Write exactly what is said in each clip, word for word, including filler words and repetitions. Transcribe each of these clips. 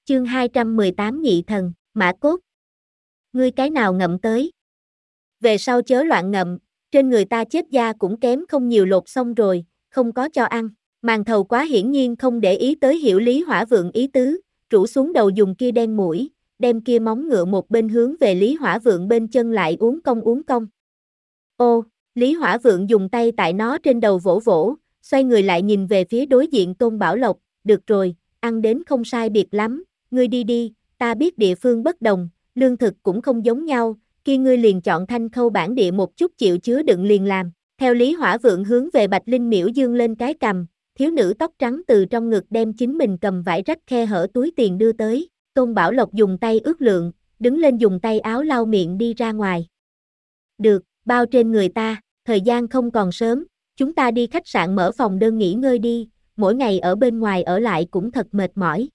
Chương hai trăm mười tám Nhị Thần, Mã Cốt. Ngươi cái nào ngậm tới? Về sau chớ loạn ngậm, trên người ta chết da cũng kém không nhiều lột xong rồi, không có cho ăn. Màn thầu quá hiển nhiên không để ý tới hiểu Lý Hỏa Vượng ý tứ, rũ xuống đầu dùng kia đen mũi, đem kia móng ngựa một bên hướng về Lý Hỏa Vượng bên chân lại uốn cong uốn cong. Ô, Lý Hỏa Vượng dùng tay tại nó trên đầu vỗ vỗ, xoay người lại nhìn về phía đối diện Tôn Bảo Lộc, được rồi, ăn đến không sai biệt lắm, ngươi đi đi, ta biết địa phương bất đồng, lương thực cũng không giống nhau, kia ngươi liền chọn Thanh Khâu bản địa một chút chịu chứa đựng liền làm. Theo Lý Hỏa Vượng hướng về Bạch Linh Miễu dương lên cái cằm, thiếu nữ tóc trắng từ trong ngực đem chính mình cầm vải rách khe hở túi tiền đưa tới, Tôn Bảo Lộc dùng tay ước lượng, đứng lên dùng tay áo lau miệng đi ra ngoài. Được, bao trên người ta, thời gian không còn sớm, chúng ta đi khách sạn mở phòng đơn nghỉ ngơi đi, mỗi ngày ở bên ngoài ở lại cũng thật mệt mỏi.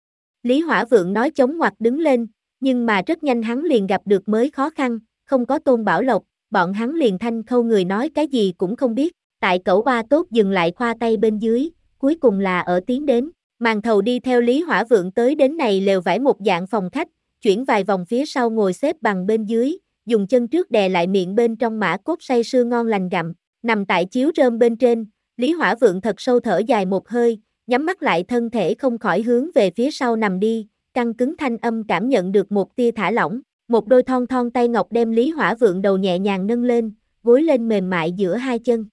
Lý Hỏa Vượng nói chống ngoặt đứng lên, nhưng mà rất nhanh hắn liền gặp được mới khó khăn, không có Tôn Bảo Lộc, bọn hắn liền Thanh Khâu người nói cái gì cũng không biết, tại cẩu ba tốt dừng lại khoa tay bên dưới, cuối cùng là ở tiến đến, màn thầu đi theo Lý Hỏa Vượng tới đến này lều vải một dạng phòng khách, chuyển vài vòng phía sau ngồi xếp bằng bên dưới, dùng chân trước đè lại miệng bên trong Mã Cốt say sưa ngon lành gặm, nằm tại chiếu rơm bên trên, Lý Hỏa Vượng thật sâu thở dài một hơi, nhắm mắt lại thân thể không khỏi hướng về phía sau nằm đi, căng cứng thanh âm cảm nhận được một tia thả lỏng, một đôi thon thon tay ngọc đem Lý Hỏa Vượng đầu nhẹ nhàng nâng lên, gối lên mềm mại giữa hai chân.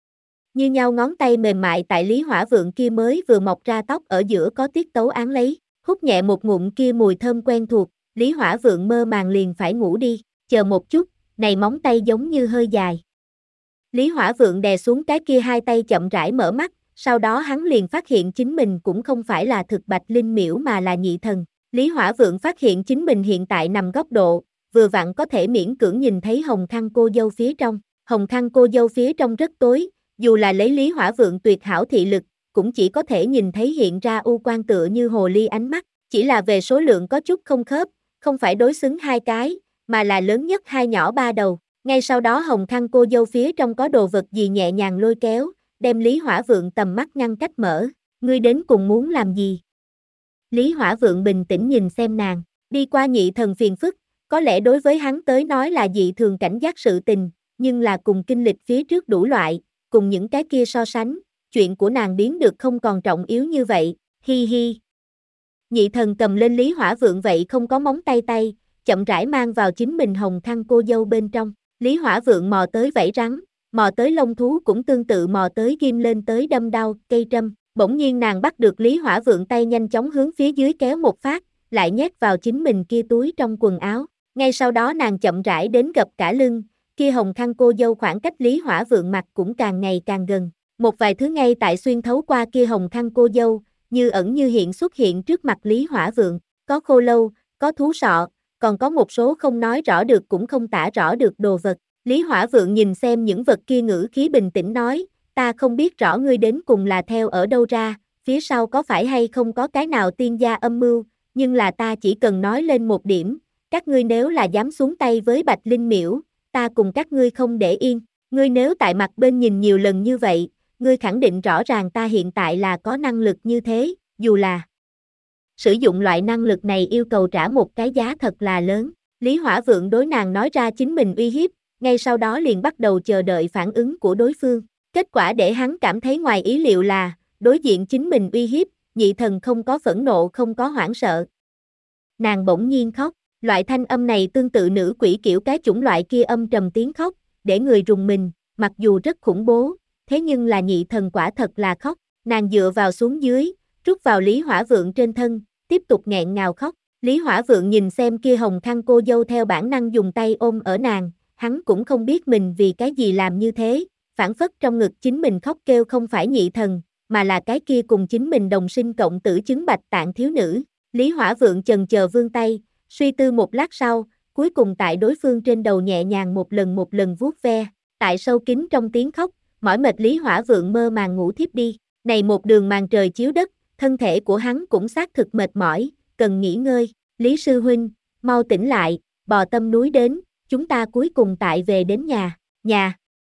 Như nhau ngón tay mềm mại tại Lý Hỏa Vượng kia mới vừa mọc ra tóc ở giữa có tiết tấu án lấy, hút nhẹ một ngụm kia mùi thơm quen thuộc, Lý Hỏa Vượng mơ màng liền phải ngủ đi, chờ một chút, này móng tay giống như hơi dài. Lý Hỏa Vượng đè xuống cái kia hai tay chậm rãi mở mắt, sau đó hắn liền phát hiện chính mình cũng không phải là thực Bạch Linh Miễu mà là nhị thần. Lý Hỏa Vượng phát hiện chính mình hiện tại nằm góc độ, vừa vặn có thể miễn cưỡng nhìn thấy hồng khăn cô dâu phía trong. Hồng khăn cô dâu phía trong rất tối, dù là lấy Lý Hỏa Vượng tuyệt hảo thị lực, cũng chỉ có thể nhìn thấy hiện ra u quang tựa như hồ ly ánh mắt, chỉ là về số lượng có chút không khớp, không phải đối xứng hai cái, mà là lớn nhất hai nhỏ ba đầu. Ngay sau đó hồng khăn cô dâu phía trong có đồ vật gì nhẹ nhàng lôi kéo, đem Lý Hỏa Vượng tầm mắt ngăn cách mở, ngươi đến cùng muốn làm gì? Lý Hỏa Vượng bình tĩnh nhìn xem nàng, đi qua nhị thần phiền phức, có lẽ đối với hắn tới nói là dị thường cảnh giác sự tình, nhưng là cùng kinh lịch phía trước đủ loại, cùng những cái kia so sánh, chuyện của nàng biến được không còn trọng yếu như vậy, hi hi. Nhị thần cầm lên Lý Hỏa Vượng vậy không có móng tay tay, chậm rãi mang vào chính mình hồng khăn cô dâu bên trong, Lý Hỏa Vượng mò tới vảy rắn, mò tới lông thú cũng tương tự mò tới ghim lên tới đâm đao, cây trâm, bỗng nhiên nàng bắt được Lý Hỏa Vượng tay nhanh chóng hướng phía dưới kéo một phát, lại nhét vào chính mình kia túi trong quần áo, ngay sau đó nàng chậm rãi đến gập cả lưng, kia hồng khăn cô dâu khoảng cách Lý Hỏa Vượng mặt cũng càng ngày càng gần, một vài thứ ngay tại xuyên thấu qua kia hồng khăn cô dâu, như ẩn như hiện xuất hiện trước mặt Lý Hỏa Vượng, có khô lâu, có thú sọ, còn có một số không nói rõ được cũng không tả rõ được đồ vật. Lý Hỏa Vượng nhìn xem những vật kia ngữ khí bình tĩnh nói, ta không biết rõ ngươi đến cùng là theo ở đâu ra, phía sau có phải hay không có cái nào tiên gia âm mưu, nhưng là ta chỉ cần nói lên một điểm, các ngươi nếu là dám xuống tay với Bạch Linh Miễu, ta cùng các ngươi không để yên, ngươi nếu tại mặt bên nhìn nhiều lần như vậy, ngươi khẳng định rõ ràng ta hiện tại là có năng lực như thế, dù là sử dụng loại năng lực này yêu cầu trả một cái giá thật là lớn. Lý Hỏa Vượng đối nàng nói ra chính mình uy hiếp, ngay sau đó liền bắt đầu chờ đợi phản ứng của đối phương. Kết quả để hắn cảm thấy ngoài ý liệu là, đối diện chính mình uy hiếp, nhị thần không có phẫn nộ không có hoảng sợ. Nàng bỗng nhiên khóc, loại thanh âm này tương tự nữ quỷ kiểu cái chủng loại kia âm trầm tiếng khóc, để người rùng mình, mặc dù rất khủng bố, thế nhưng là nhị thần quả thật là khóc, nàng dựa vào xuống dưới, rút vào Lý Hỏa Vượng trên thân, tiếp tục nghẹn ngào khóc. Lý Hỏa Vượng nhìn xem kia hồng khăn cô dâu theo bản năng dùng tay ôm ở nàng, hắn cũng không biết mình vì cái gì làm như thế, phản phất trong ngực chính mình khóc kêu không phải nhị thần, mà là cái kia cùng chính mình đồng sinh cộng tử chứng bạch tạng thiếu nữ. Lý Hỏa Vượng chần chờ vươn tay, suy tư một lát sau, cuối cùng tại đối phương trên đầu nhẹ nhàng một lần một lần vuốt ve, tại sâu kín trong tiếng khóc, mỏi mệt Lý Hỏa Vượng mơ màng ngủ thiếp đi, này một đường màn trời chiếu đất, thân thể của hắn cũng xác thực mệt mỏi, cần nghỉ ngơi, Lý sư huynh, mau tỉnh lại, bò tâm núi đến, chúng ta cuối cùng tại về đến nhà, nhà.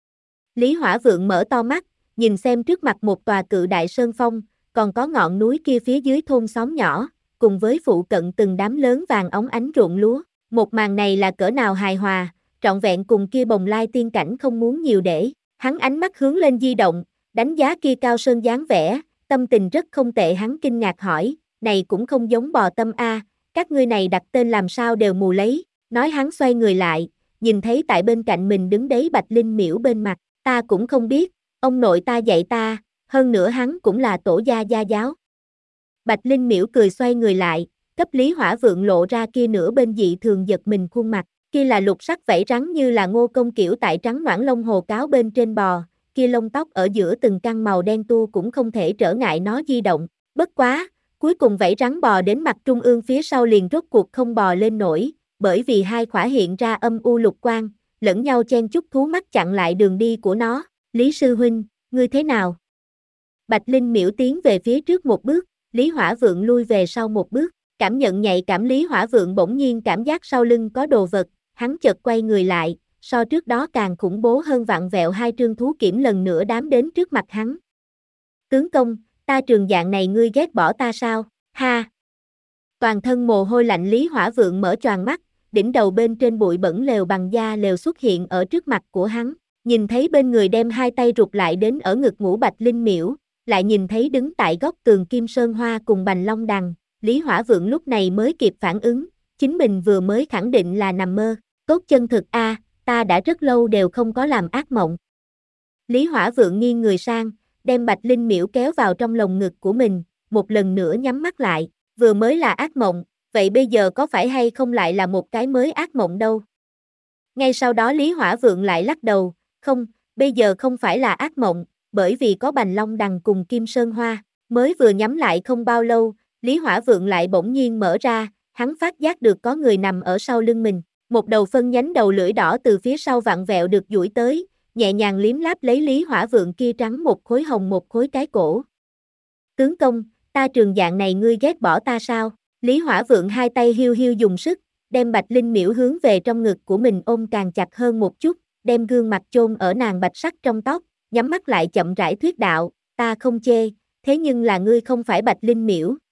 Lý Hỏa Vượng mở to mắt, nhìn xem trước mặt một tòa cự đại sơn phong, còn có ngọn núi kia phía dưới thôn xóm nhỏ, cùng với phụ cận từng đám lớn vàng óng ánh ruộng lúa. Một màn này là cỡ nào hài hòa, trọn vẹn cùng kia bồng lai tiên cảnh không muốn nhiều để. Hắn ánh mắt hướng lên di động, đánh giá kia cao sơn dáng vẻ, tâm tình rất không tệ. Hắn kinh ngạc hỏi, này cũng không giống bò tâm a, các ngươi này đặt tên làm sao đều mù lấy. Nói hắn xoay người lại, nhìn thấy tại bên cạnh mình đứng đấy Bạch Linh Miễu bên mặt, ta cũng không biết, ông nội ta dạy ta, hơn nữa hắn cũng là tổ gia gia giáo. Bạch Linh Miễu cười xoay người lại, cấp Lý Hỏa Vượng lộ ra kia nửa bên dị thường giật mình khuôn mặt, kia là lục sắc vảy rắn như là ngô công kiểu tại trắng noãn lông hồ cáo bên trên bò, kia lông tóc ở giữa từng căn màu đen tua cũng không thể trở ngại nó di động, bất quá, cuối cùng vảy rắn bò đến mặt trung ương phía sau liền rốt cuộc không bò lên nổi, bởi vì hai khỏa hiện ra âm u lục quang, lẫn nhau chen chúc thú mắt chặn lại đường đi của nó. Lý sư huynh, ngươi thế nào? Bạch Linh Miễu tiến về phía trước một bước, Lý Hỏa Vượng lui về sau một bước, cảm nhận nhạy cảm Lý Hỏa Vượng bỗng nhiên cảm giác sau lưng có đồ vật, hắn chợt quay người lại, so trước đó càng khủng bố hơn vặn vẹo hai trương thú kiểm lần nữa đám đến trước mặt hắn. Tướng công, ta trường dạng này ngươi ghét bỏ ta sao? Ha! Toàn thân mồ hôi lạnh Lý Hỏa Vượng mở choàng mắt, đỉnh đầu bên trên bụi bẩn lều bằng da lều xuất hiện ở trước mặt của hắn, nhìn thấy bên người đem hai tay rụt lại đến ở ngực ngủ Bạch Linh Miễu, lại nhìn thấy đứng tại góc tường Kim Sơn Hoa cùng Bành Long Đằng, Lý Hỏa Vượng lúc này mới kịp phản ứng, chính mình vừa mới khẳng định là nằm mơ, tốt chân thực a, à, ta đã rất lâu đều không có làm ác mộng. Lý Hỏa Vượng nghiêng người sang, đem Bạch Linh Miễu kéo vào trong lồng ngực của mình, một lần nữa nhắm mắt lại, vừa mới là ác mộng, vậy bây giờ có phải hay không lại là một cái mới ác mộng đâu? Ngay sau đó Lý Hỏa Vượng lại lắc đầu, không, bây giờ không phải là ác mộng, bởi vì có Bành Long Đằng cùng Kim Sơn Hoa, mới vừa nhắm lại không bao lâu, Lý Hỏa Vượng lại bỗng nhiên mở ra, hắn phát giác được có người nằm ở sau lưng mình, một đầu phân nhánh đầu lưỡi đỏ từ phía sau vặn vẹo được duỗi tới, nhẹ nhàng liếm láp lấy Lý Hỏa Vượng kia trắng một khối hồng một khối cái cổ. Tướng công, ta trường dạng này ngươi ghét bỏ ta sao? Lý Hỏa Vượng hai tay hiu hiu dùng sức, đem Bạch Linh Miễu hướng về trong ngực của mình ôm càng chặt hơn một chút, đem gương mặt chôn ở nàng bạch sắc trong tóc, nhắm mắt lại chậm rãi thuyết đạo, ta không chê, thế nhưng là ngươi không phải Bạch Linh Miễu,